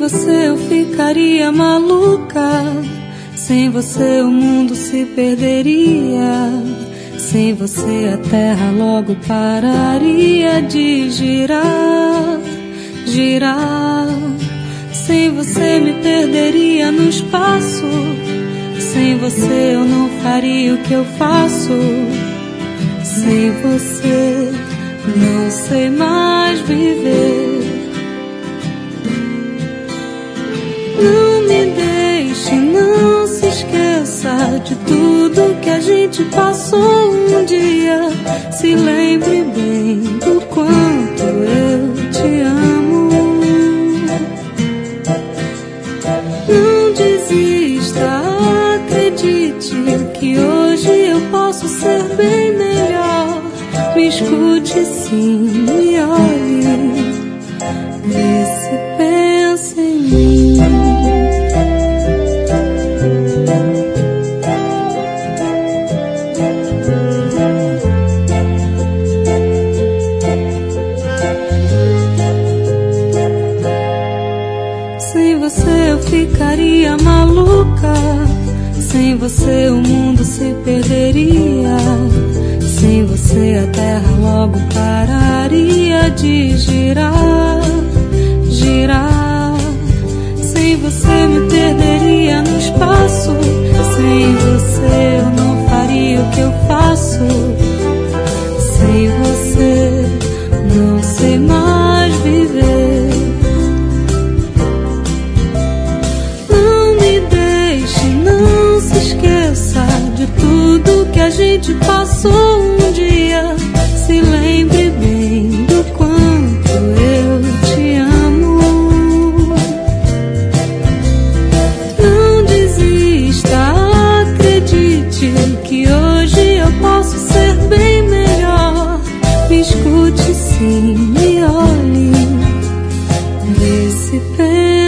você eu ficaria maluca. Sem você o mundo se perderia. Sem você a terra logo pararia de girar, girar. Sem você me perderia no espaço. Sem você eu não faria o que eu faço. Sem você não sei mais viver. Não me deixe, não se esqueça de tudo que a gente passou um dia. Se lembre bem do quanto eu te amo. Não desista, acredite que hoje eu posso ser bem melhor. Me escute sim, me olhe, vê se pensa em mim. Sem você eu ficaria maluca. Sem você o mundo se perderia. Sem você a terra logo pararia de girar, girar. Sem você me perderia no espaço. Sem você eu não faria o que eu faço. Sem você não sei mais viver. Não me deixe, não se esqueça de tudo que a gente passou um dia. Se lembre bem do quanto eu te amo. Não desista, acredite que hoje eu posso ser bem melhor. Me escute sim, me olhe, vê se pensa.